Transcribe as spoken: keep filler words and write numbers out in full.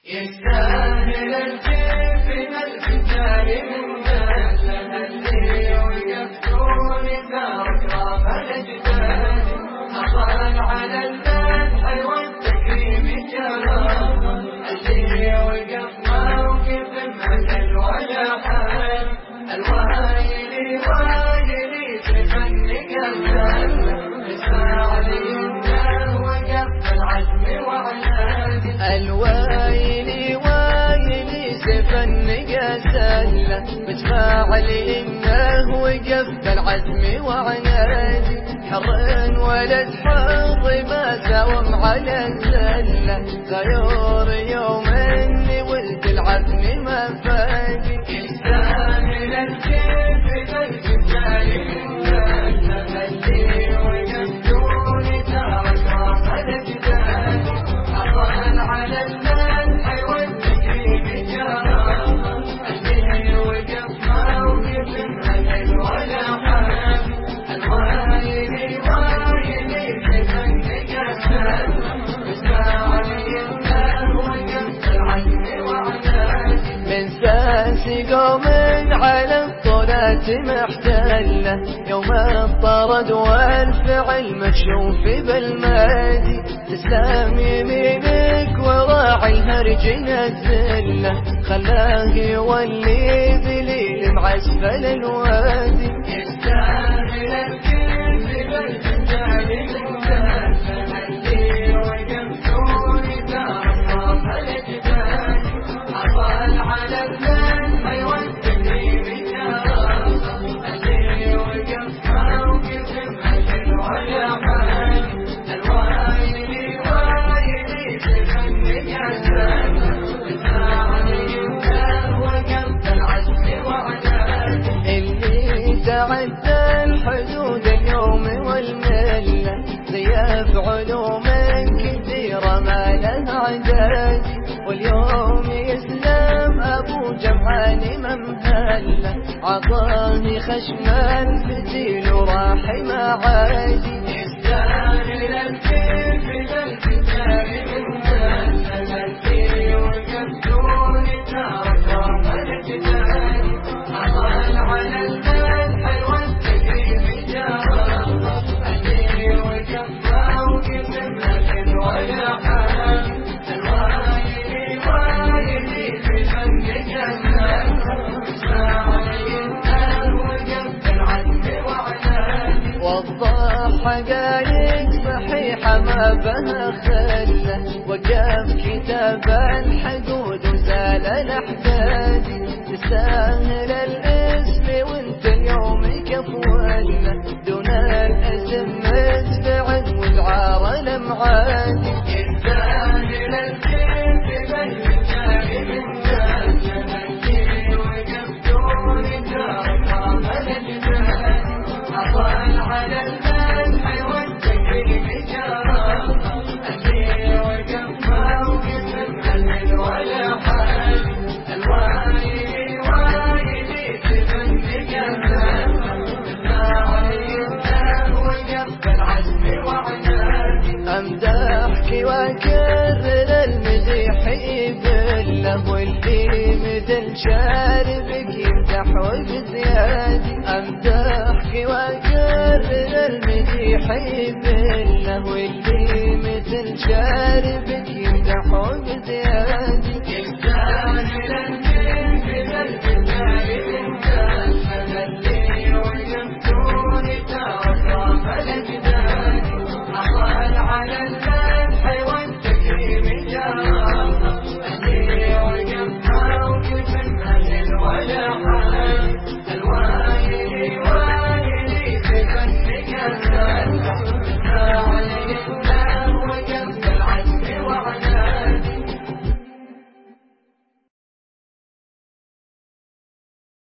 يستاهل الجيف الفجار من جهل اللي وقفتون ثارك راب الأجداد أطال على المدح والتكريم جرى اللي وقف موقف مثل ولا حال الوايلي وايلي تفني قلبه اسمع لي انه وقف العزم وعناد الوايلي وايلي تفني قلبه بتفاعل انه وقف العزم وعناد حر ولد حر ما ساوم على الزله غيور يوم اني ولد العزم ما فادي يستاهل الجيف بالفجار من جهل اللي وقفتون تارك راب الأجداد أطال على المدح والتكريم جرى اللي وقف موقف مثل ولا حال الوايلي وايلي تفني قلبه اسمع لي انه وقف العزم وعناد من ساس قوم على الطلات محتله يوم الطرد والفعل مكشوف بالمادي تسلم يمينك وراعي الهرج نزله خلاه يولي ذليل معسفل الوادي يستاهل الكل بالفجار من جهل اللي وقفتون تارك راب الأجداد أطال على المدح والتكريم جرى اللي وقف موقف مثل ولا حال الوايلي وايلي تفني قلبه اسمع لي انه وقف العزم وعناد اللي تعدى الحدود اليوم والمله ضياف علوم كثيره ما لها عداد واليوم يسلم ابو جمعان ممهله عطاني خشم الفتيل وراح ما عادي يستاهل الكيف بالفجار من جهل اللي وقفتون تارك راب الأجداد أطال على المدح والتكريم جرى اللي وقف موقف مثل ولا حال الوايلي وايلي تفني قلبه اسمع لي انه وقف العزم وعناد وضح حقايق صحيحه ما بها خله وقف كتاب الحدود وزال الاحداد تستاهل الاسم وانت اليوم كفوله دون الاسم مدفع وزعار الامعاد يستاهل الكيف بالفجار من جهل اللي وقفتون تارك راب الأجداد أطال على المدح والتكريم جرى اللي وقف موقف مثل ولا حال الوايلي وايلي تفني قلبه اسمع لي انه وقف العزم وعناد امدحك واكرر المديح يبله واللي مثل شاربك يمدح وبزيادي امدحك واكرر المديح يبله واللي مثل شاربك يمدح وبزيادي